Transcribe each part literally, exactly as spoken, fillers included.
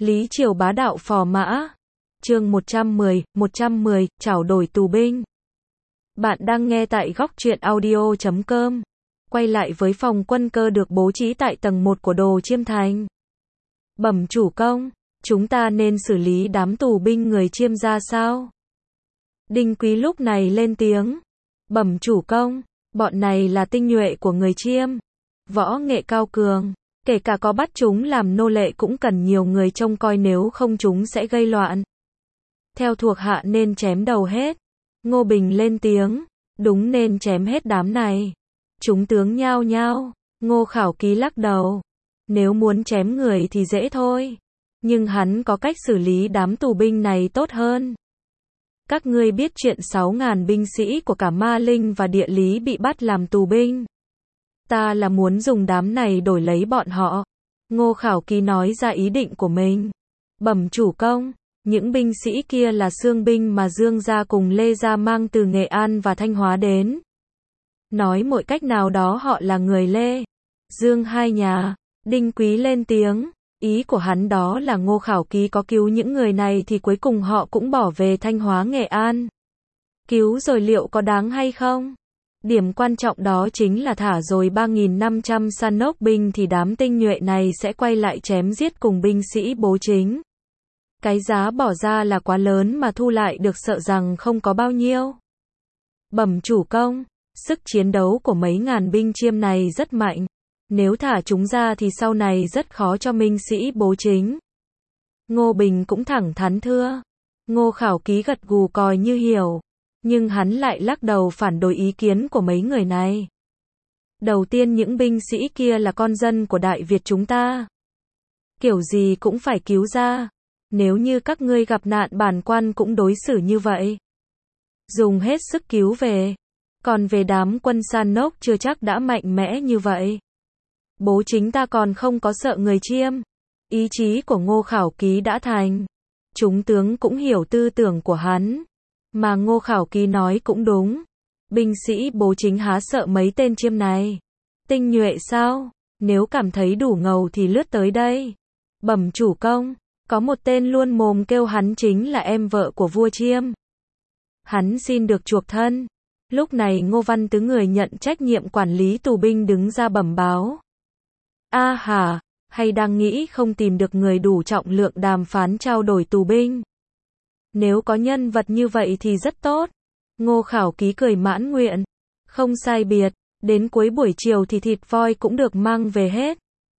Lý Triều bá đạo phò mã. Chương một trăm mười, một trăm mười, trảo đổi tù binh. Bạn đang nghe tại góc truyện audio chấm com. Quay lại với phòng quân cơ được bố trí tại tầng một của Đồ Chiêm Thành. Bẩm chủ công, chúng ta nên xử lý đám tù binh người Chiêm ra sao? Đinh Quý lúc này lên tiếng. Bẩm chủ công, bọn này là tinh nhuệ của người Chiêm. Võ nghệ cao cường. Kể cả có bắt chúng làm nô lệ cũng cần nhiều người trông coi, nếu không chúng sẽ gây loạn. Theo thuộc hạ nên chém đầu hết. Ngô Bình lên tiếng. Đúng, nên chém hết đám này. Chúng tướng nhao nhao. Ngô Khảo Ký lắc đầu. Nếu muốn chém người thì dễ thôi. Nhưng hắn có cách xử lý đám tù binh này tốt hơn. Các ngươi biết chuyện sáu ngàn binh sĩ của cả Ma Linh và Địa Lý bị bắt làm tù binh. Ta là muốn dùng đám này đổi lấy bọn họ. Ngô Khảo Ký nói ra ý định của mình. Bẩm chủ công, những binh sĩ kia là xương binh mà Dương gia cùng Lê gia mang từ Nghệ An và Thanh Hóa đến. Nói mọi cách nào đó họ là người Lê, Dương hai nhà. Đinh Quý lên tiếng. Ý của hắn đó là Ngô Khảo Ký có cứu những người này thì cuối cùng họ cũng bỏ về Thanh Hóa Nghệ An. Cứu rồi liệu có đáng hay không? Điểm quan trọng đó chính là thả rồi ba nghìn năm trăm San ốc binh thì đám tinh nhuệ này sẽ quay lại chém giết cùng binh sĩ Bố Chính. Cái giá bỏ ra là quá lớn mà thu lại được sợ rằng không có bao nhiêu. Bẩm chủ công, sức chiến đấu của mấy ngàn binh Chiêm này rất mạnh. Nếu thả chúng ra thì sau này rất khó cho binh sĩ Bố Chính. Ngô Bình cũng thẳng thắn thưa. Ngô Khảo Ký gật gù coi như hiểu. Nhưng hắn lại lắc đầu phản đối ý kiến của mấy người này. Đầu tiên, những binh sĩ kia là con dân của Đại Việt chúng ta. Kiểu gì cũng phải cứu ra. Nếu như các ngươi gặp nạn, bản quan cũng đối xử như vậy. Dùng hết sức cứu về. Còn về đám quân San ốc chưa chắc đã mạnh mẽ như vậy. Bố Chính ta còn không có sợ người Chiêm. Ý chí của Ngô Khảo Ký đã thành. Chúng tướng cũng hiểu tư tưởng của hắn. Mà Ngô Khảo Ký nói cũng đúng. Binh sĩ Bố Chính há sợ mấy tên Chiêm này. Tinh nhuệ sao? Nếu cảm thấy đủ ngầu thì lướt tới đây. Bẩm chủ công, có một tên luôn mồm kêu hắn chính là em vợ của vua Chiêm. Hắn xin được chuộc thân. Lúc này Ngô Văn Tứ, người nhận trách nhiệm quản lý tù binh, đứng ra bẩm báo. A hà, hay đang nghĩ không tìm được người đủ trọng lượng đàm phán trao đổi tù binh. Nếu có nhân vật như vậy thì rất tốt. Ngô Khảo Ký cười mãn nguyện. Không sai biệt, đến cuối buổi chiều thì thịt voi cũng được mang về hết.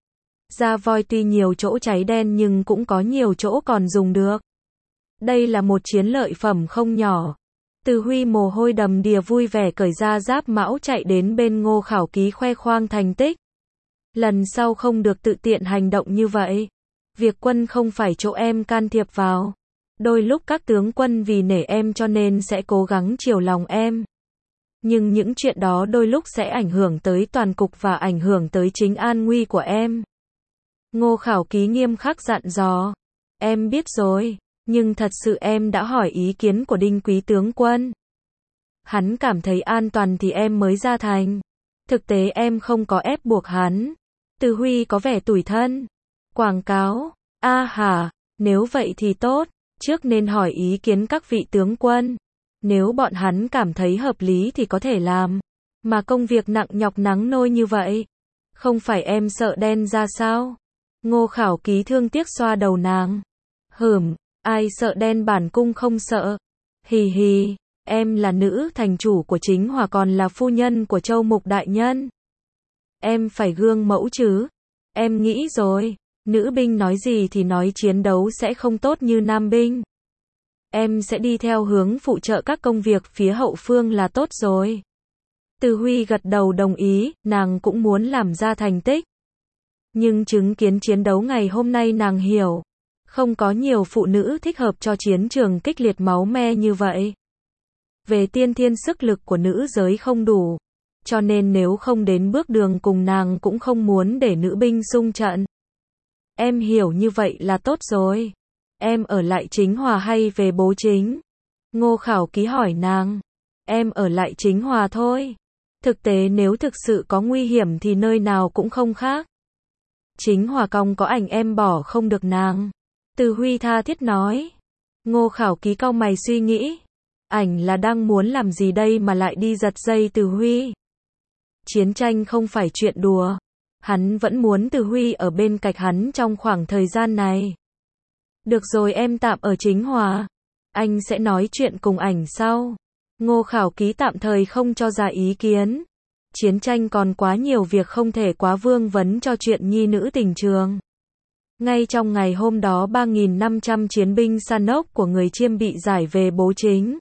Da voi tuy nhiều chỗ cháy đen nhưng cũng có nhiều chỗ còn dùng được. Đây là một chiến lợi phẩm không nhỏ. Từ Huy mồ hôi đầm đìa vui vẻ cởi ra giáp mão chạy đến bên Ngô Khảo Ký khoe khoang thành tích. Lần sau không được tự tiện hành động như vậy. Việc quân không phải chỗ em can thiệp vào. Đôi lúc các tướng quân vì nể em cho nên sẽ cố gắng chiều lòng em. Nhưng những chuyện đó đôi lúc sẽ ảnh hưởng tới toàn cục và ảnh hưởng tới chính an nguy của em. Ngô Khảo Ký nghiêm khắc dặn dò. Em biết rồi, nhưng thật sự em đã hỏi ý kiến của Đinh Quý tướng quân. Hắn cảm thấy an toàn thì em mới ra thành. Thực tế em không có ép buộc hắn. Từ Huy có vẻ tủi thân. Quảng cáo. A hà, nếu vậy thì tốt. Trước nên hỏi ý kiến các vị tướng quân. Nếu bọn hắn cảm thấy hợp lý thì có thể làm. Mà công việc nặng nhọc nắng nôi như vậy. Không phải em sợ đen ra sao? Ngô Khảo Ký thương tiếc xoa đầu nàng. Hửm, ai sợ đen, bản cung không sợ. Hì hì, em là nữ thành chủ của Chính Hòa còn là phu nhân của Châu Mục đại nhân. Em phải gương mẫu chứ. Em nghĩ rồi. Nữ binh nói gì thì nói, chiến đấu sẽ không tốt như nam binh. Em sẽ đi theo hướng phụ trợ các công việc phía hậu phương là tốt rồi. Từ Huy gật đầu đồng ý, nàng cũng muốn làm ra thành tích. Nhưng chứng kiến chiến đấu ngày hôm nay nàng hiểu. Không có nhiều phụ nữ thích hợp cho chiến trường kích liệt máu me như vậy. Về tiên thiên sức lực của nữ giới không đủ. Cho nên nếu không đến bước đường cùng, nàng cũng không muốn để nữ binh xung trận. Em hiểu như vậy là tốt rồi. Em ở lại Chính Hòa hay về Bố Chính? Ngô Khảo Ký hỏi nàng. Em ở lại Chính Hòa thôi. Thực tế nếu thực sự có nguy hiểm thì nơi nào cũng không khác. Chính Hòa cong có ảnh em bỏ không được nàng. Từ Huy tha thiết nói. Ngô Khảo Ký cau mày suy nghĩ. Ảnh là đang muốn làm gì đây mà lại đi giật dây Từ Huy. Chiến tranh không phải chuyện đùa. Hắn vẫn muốn Từ Huy ở bên cạnh hắn trong khoảng thời gian này. Được rồi, em tạm ở Chính Hòa. Anh sẽ nói chuyện cùng ảnh sau. Ngô Khảo Ký tạm thời không cho ra ý kiến. Chiến tranh còn quá nhiều việc không thể quá vương vấn cho chuyện nhi nữ tình trường. Ngay trong ngày hôm đó ba nghìn năm trăm chiến binh Sanok của người Chiêm bị giải về Bố Chính.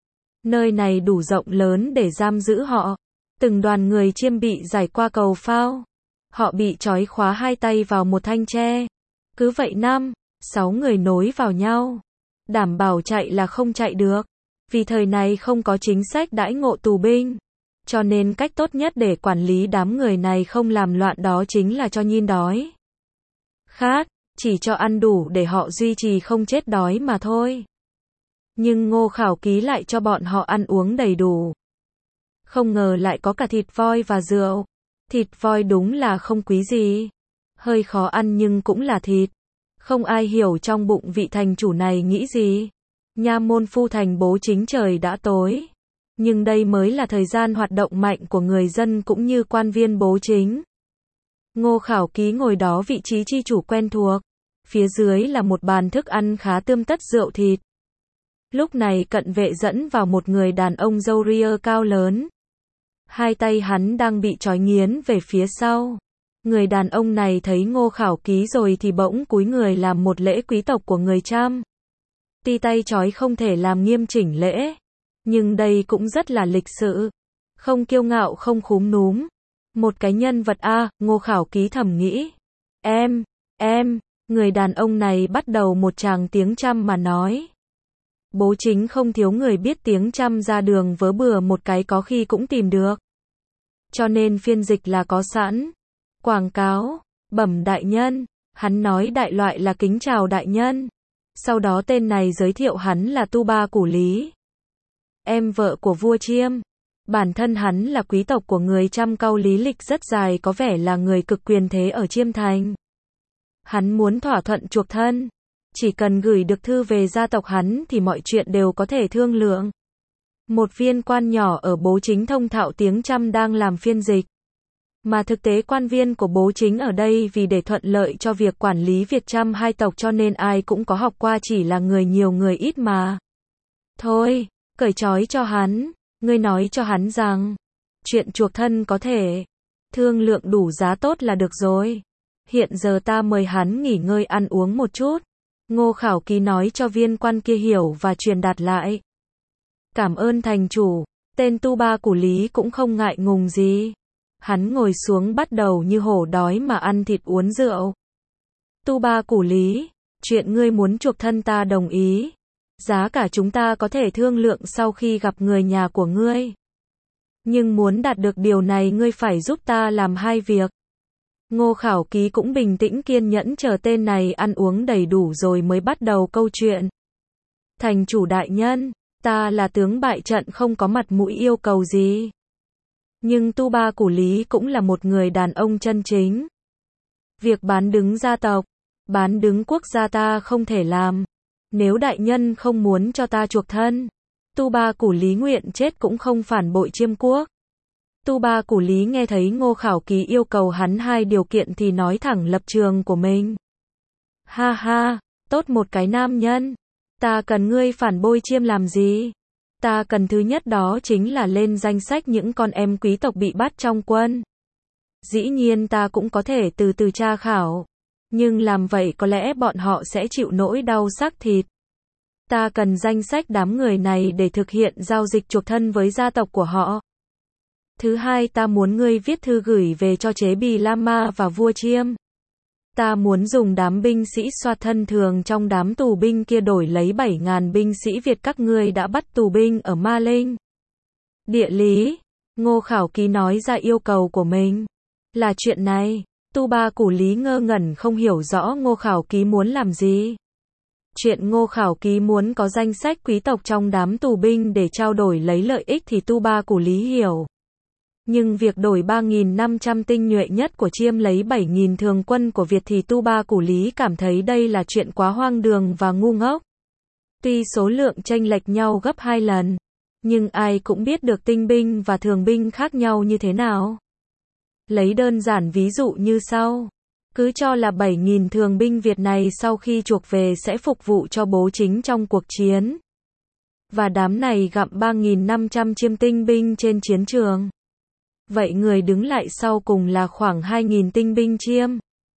Nơi này đủ rộng lớn để giam giữ họ. Từng đoàn người Chiêm bị giải qua cầu phao. Họ bị trói khóa hai tay vào một thanh tre. Cứ vậy năm, sáu người nối vào nhau. Đảm bảo chạy là không chạy được. Vì thời này không có chính sách đãi ngộ tù binh. Cho nên cách tốt nhất để quản lý đám người này không làm loạn đó chính là cho nhịn đói. Khát, chỉ cho ăn đủ để họ duy trì không chết đói mà thôi. Nhưng Ngô Khảo Ký lại cho bọn họ ăn uống đầy đủ. Không ngờ lại có cả thịt voi và rượu. Thịt voi đúng là không quý gì. Hơi khó ăn nhưng cũng là thịt. Không ai hiểu trong bụng vị thành chủ này nghĩ gì. Nha môn phu thành Bố Chính trời đã tối. Nhưng đây mới là thời gian hoạt động mạnh của người dân cũng như quan viên Bố Chính. Ngô Khảo Ký ngồi đó vị trí chi chủ quen thuộc. Phía dưới là một bàn thức ăn khá tươm tất rượu thịt. Lúc này cận vệ dẫn vào một người đàn ông râu ria cao lớn. Hai tay hắn đang bị trói nghiến về phía sau. Người đàn ông này thấy Ngô Khảo Ký rồi thì bỗng cúi người làm một lễ quý tộc của người Cham. Tuy tay trói không thể làm nghiêm chỉnh lễ, nhưng đây cũng rất là lịch sự. Không kiêu ngạo không khúm núm. Một cái nhân vật a, à, Ngô Khảo Ký thầm nghĩ. Em, em, người đàn ông này bắt đầu một tràng tiếng Cham mà nói. Bố Chính không thiếu người biết tiếng Cham, ra đường vớ bừa một cái có khi cũng tìm được. Cho nên phiên dịch là có sẵn. Quảng cáo, bẩm đại nhân, hắn nói đại loại là kính chào đại nhân. Sau đó tên này giới thiệu hắn là Tu Ba Củ Lý. Em vợ của vua Chiêm. Bản thân hắn là quý tộc của người Cham, cau lý lịch rất dài, có vẻ là người cực quyền thế ở Chiêm Thành. Hắn muốn thỏa thuận chuộc thân. Chỉ cần gửi được thư về gia tộc hắn thì mọi chuyện đều có thể thương lượng. Một viên quan nhỏ ở Bố Chính thông thạo tiếng Cham đang làm phiên dịch. Mà thực tế quan viên của Bố Chính ở đây vì để thuận lợi cho việc quản lý Việt Cham hai tộc cho nên ai cũng có học qua, chỉ là người nhiều người ít mà. Thôi, cởi trói cho hắn, ngươi nói cho hắn rằng, chuyện chuộc thân có thể thương lượng đủ giá tốt là được rồi. Hiện giờ ta mời hắn nghỉ ngơi ăn uống một chút. Ngô Khảo Ký nói cho viên quan kia hiểu và truyền đạt lại. Cảm ơn thành chủ. Tên Tu Ba Củ Lý cũng không ngại ngùng gì. Hắn ngồi xuống bắt đầu như hổ đói mà ăn thịt uống rượu. Tu Ba Củ Lý, chuyện ngươi muốn chuộc thân ta đồng ý. Giá cả chúng ta có thể thương lượng sau khi gặp người nhà của ngươi. Nhưng muốn đạt được điều này ngươi phải giúp ta làm hai việc. Ngô Khảo Ký cũng bình tĩnh kiên nhẫn chờ tên này ăn uống đầy đủ rồi mới bắt đầu câu chuyện. Thành chủ đại nhân, ta là tướng bại trận không có mặt mũi yêu cầu gì. Nhưng Tu Ba Củ Lý cũng là một người đàn ông chân chính. Việc bán đứng gia tộc, bán đứng quốc gia ta không thể làm. Nếu đại nhân không muốn cho ta chuộc thân, Tu Ba Củ Lý nguyện chết cũng không phản bội Chiêm quốc. Tu Ba Củ Lý nghe thấy Ngô Khảo Ký yêu cầu hắn hai điều kiện thì nói thẳng lập trường của mình. Ha ha, tốt một cái nam nhân. Ta cần ngươi phản bội Chiêm làm gì? Ta cần thứ nhất đó chính là lên danh sách những con em quý tộc bị bắt trong quân. Dĩ nhiên ta cũng có thể từ từ tra khảo. Nhưng làm vậy có lẽ bọn họ sẽ chịu nỗi đau xác thịt. Ta cần danh sách đám người này để thực hiện giao dịch chuộc thân với gia tộc của họ. Thứ hai, ta muốn ngươi viết thư gửi về cho Chế Bì Lama và vua Chiêm. Ta muốn dùng đám binh sĩ xoạt thân thường trong đám tù binh kia đổi lấy bảy nghìn binh sĩ Việt các ngươi đã bắt tù binh ở Ma Linh. Địa lý, Ngô Khảo Ký nói ra yêu cầu của mình. Là chuyện này, Tu Ba Củ Lý ngơ ngẩn không hiểu rõ Ngô Khảo Ký muốn làm gì. Chuyện Ngô Khảo Ký muốn có danh sách quý tộc trong đám tù binh để trao đổi lấy lợi ích thì Tu Ba Củ Lý hiểu. Nhưng việc đổi ba nghìn năm trăm tinh nhuệ nhất của Chiêm lấy bảy nghìn thường quân của Việt thì Tu Ba Củ Lý cảm thấy đây là chuyện quá hoang đường và ngu ngốc. Tuy số lượng chênh lệch nhau gấp hai lần, nhưng ai cũng biết được tinh binh và thường binh khác nhau như thế nào. Lấy đơn giản ví dụ như sau. Cứ cho là bảy nghìn thường binh Việt này sau khi chuộc về sẽ phục vụ cho Bố Chính trong cuộc chiến. Và đám này gặm ba nghìn năm trăm Chiêm tinh binh trên chiến trường. Vậy người đứng lại sau cùng là khoảng hai nghìn tinh binh Chiêm.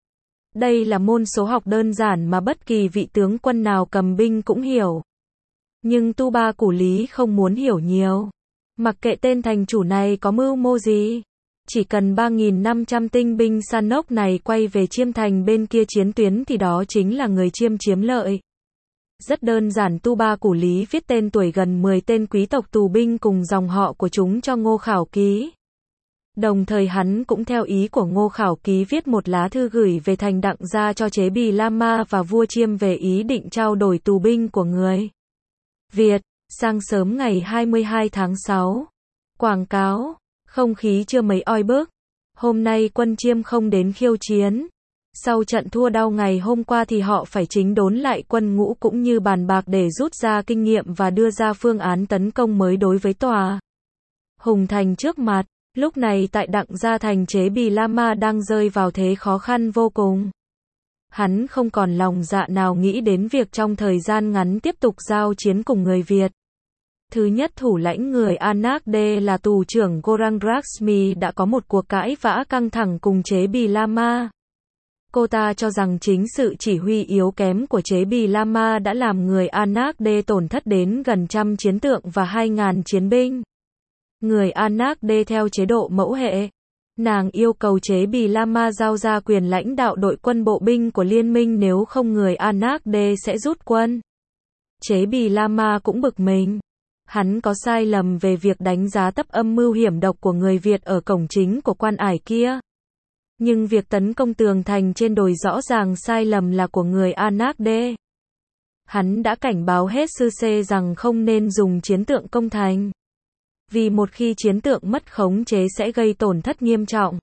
Đây là môn số học đơn giản mà bất kỳ vị tướng quân nào cầm binh cũng hiểu. Nhưng Tu Ba Củ Lý không muốn hiểu nhiều. Mặc kệ tên thành chủ này có mưu mô gì. Chỉ cần ba nghìn năm trăm tinh binh San Nốc này quay về Chiêm thành bên kia chiến tuyến thì đó chính là người Chiêm chiếm lợi. Rất đơn giản, Tu Ba Củ Lý viết tên tuổi gần mười tên quý tộc tù binh cùng dòng họ của chúng cho Ngô Khảo Ký. Đồng thời hắn cũng theo ý của Ngô Khảo Ký viết một lá thư gửi về thành Đặng Gia cho Chế Bì La Ma và vua Chiêm về ý định trao đổi tù binh của người Việt. Sáng sớm ngày hai mươi hai tháng sáu. Quảng cáo. Không khí chưa mấy oi bức. Hôm nay quân Chiêm không đến khiêu chiến. Sau trận thua đau ngày hôm qua thì họ phải chỉnh đốn lại quân ngũ cũng như bàn bạc để rút ra kinh nghiệm và đưa ra phương án tấn công mới đối với tòa Hùng Thành trước mặt. Lúc này tại Đặng Gia thành, Chế Bì La Ma đang rơi vào thế khó khăn vô cùng. Hắn không còn lòng dạ nào nghĩ đến việc trong thời gian ngắn tiếp tục giao chiến cùng người Việt. Thứ nhất, thủ lãnh người Anak D là tù trưởng Gorang Laxmi đã có một cuộc cãi vã căng thẳng cùng Chế Bì La Ma. Cô ta cho rằng chính sự chỉ huy yếu kém của Chế Bì La Ma đã làm người Anak D tổn thất đến gần trăm chiến tượng và hai nghìn chiến binh. Người Anak D theo chế độ mẫu hệ. Nàng yêu cầu Chế Bì La Ma giao ra quyền lãnh đạo đội quân bộ binh của liên minh, nếu không người Anak D sẽ rút quân. Chế Bì La Ma cũng bực mình. Hắn có sai lầm về việc đánh giá thấp âm mưu hiểm độc của người Việt ở cổng chính của quan ải kia. Nhưng việc tấn công tường thành trên đồi rõ ràng sai lầm là của người Anak D. Hắn đã cảnh báo hết sư xê rằng không nên dùng chiến tượng công thành. Vì một khi chiến tượng mất khống chế sẽ gây tổn thất nghiêm trọng.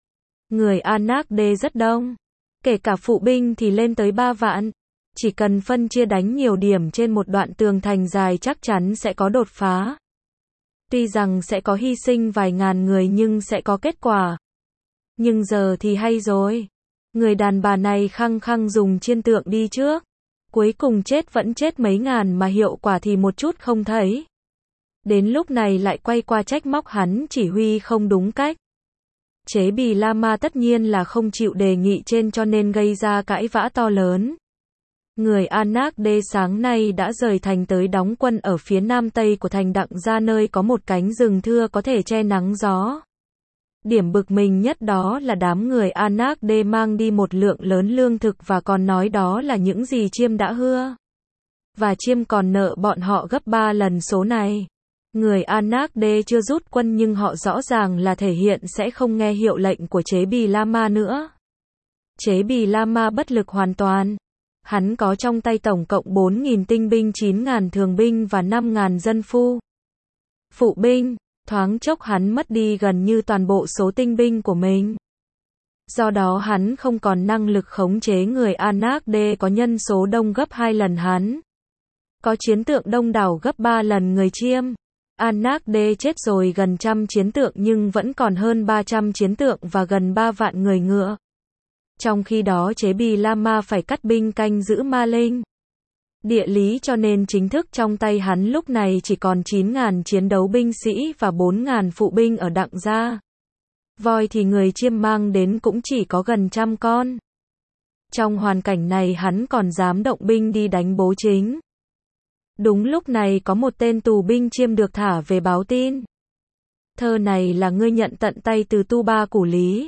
Người Anak D rất đông. Kể cả phụ binh thì lên tới ba vạn. Chỉ cần phân chia đánh nhiều điểm trên một đoạn tường thành dài chắc chắn sẽ có đột phá. Tuy rằng sẽ có hy sinh vài ngàn người nhưng sẽ có kết quả. Nhưng giờ thì hay rồi. Người đàn bà này khăng khăng dùng chiên tượng đi trước. Cuối cùng chết vẫn chết mấy ngàn mà hiệu quả thì một chút không thấy. Đến lúc này lại quay qua trách móc hắn chỉ huy không đúng cách. Chế Bì La Ma tất nhiên là không chịu đề nghị trên cho nên gây ra cãi vã to lớn. Người Anak D sáng nay đã rời thành tới đóng quân ở phía nam tây của thành Đặng Gia, nơi có một cánh rừng thưa có thể che nắng gió. Điểm bực mình nhất đó là đám người Anak D mang đi một lượng lớn lương thực và còn nói đó là những gì Chiêm đã hứa. Và Chiêm còn nợ bọn họ gấp ba lần số này. Người Anak D chưa rút quân nhưng họ rõ ràng là thể hiện sẽ không nghe hiệu lệnh của Chế Bì La Ma nữa. Chế Bì La Ma bất lực hoàn toàn. Hắn có trong tay tổng cộng bốn nghìn tinh binh, chín nghìn thường binh và năm nghìn dân phu. Phụ binh, thoáng chốc hắn mất đi gần như toàn bộ số tinh binh của mình. Do đó hắn không còn năng lực khống chế người Anak D có nhân số đông gấp hai lần hắn. Có chiến tượng đông đảo gấp ba lần người Chiêm. Anak D chết rồi gần trăm chiến tượng nhưng vẫn còn hơn ba trăm chiến tượng và gần ba vạn người ngựa. Trong khi đó Chế Bì La Ma phải cắt binh canh giữ Ma Linh. Địa lý cho nên chính thức trong tay hắn lúc này chỉ còn chín nghìn chiến đấu binh sĩ và bốn nghìn phụ binh ở Đặng Gia. Voi thì người Chiêm mang đến cũng chỉ có gần trăm con. Trong hoàn cảnh này hắn còn dám động binh đi đánh Bố Chính. Đúng lúc này có một tên tù binh Chiêm được thả về báo tin. Thơ này là ngươi nhận tận tay từ Tu Ba Củ Lý.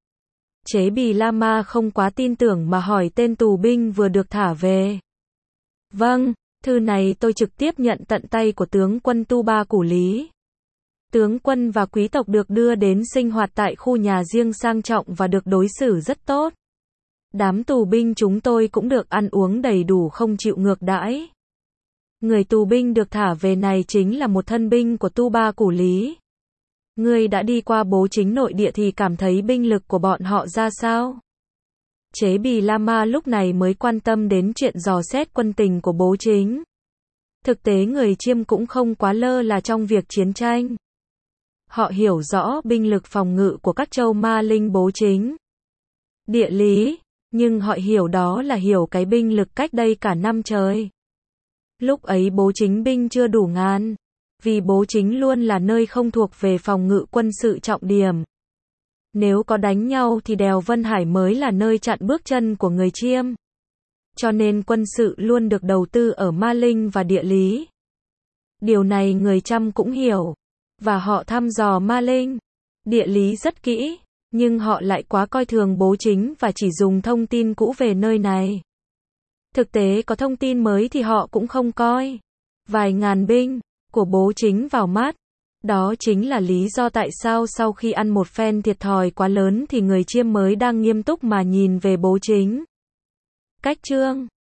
Chế Bì La Ma không quá tin tưởng mà hỏi tên tù binh vừa được thả về. Vâng, thư này tôi trực tiếp nhận tận tay của tướng quân Tu Ba Củ Lý. Tướng quân và quý tộc được đưa đến sinh hoạt tại khu nhà riêng sang trọng và được đối xử rất tốt. Đám tù binh chúng tôi cũng được ăn uống đầy đủ, không chịu ngược đãi. Người tù binh được thả về này chính là một thân binh của Tu Ba Củ Lý. Ngươi đã đi qua Bố Chính nội địa thì cảm thấy binh lực của bọn họ ra sao? Chế Bì Lama lúc này mới quan tâm đến chuyện dò xét quân tình của Bố Chính. Thực tế người Chiêm cũng không quá lơ là trong việc chiến tranh. Họ hiểu rõ binh lực phòng ngự của các châu Ma Linh Bố Chính. Địa lý, nhưng họ hiểu đó là hiểu cái binh lực cách đây cả năm trời. Lúc ấy Bố Chính binh chưa đủ ngàn, vì Bố Chính luôn là nơi không thuộc về phòng ngự quân sự trọng điểm. Nếu có đánh nhau thì đèo Vân Hải mới là nơi chặn bước chân của người Chiêm. Cho nên quân sự luôn được đầu tư ở Ma Linh và địa lý. Điều này người Chăm cũng hiểu. Và họ thăm dò Ma Linh, địa lý rất kỹ, nhưng họ lại quá coi thường Bố Chính và chỉ dùng thông tin cũ về nơi này. Thực tế có thông tin mới thì họ cũng không coi. Vài ngàn binh của Bố Chính vào mắt. Đó chính là lý do tại sao sau khi ăn một phen thiệt thòi quá lớn thì người Chiêm mới đang nghiêm túc mà nhìn về Bố Chính. Cách chương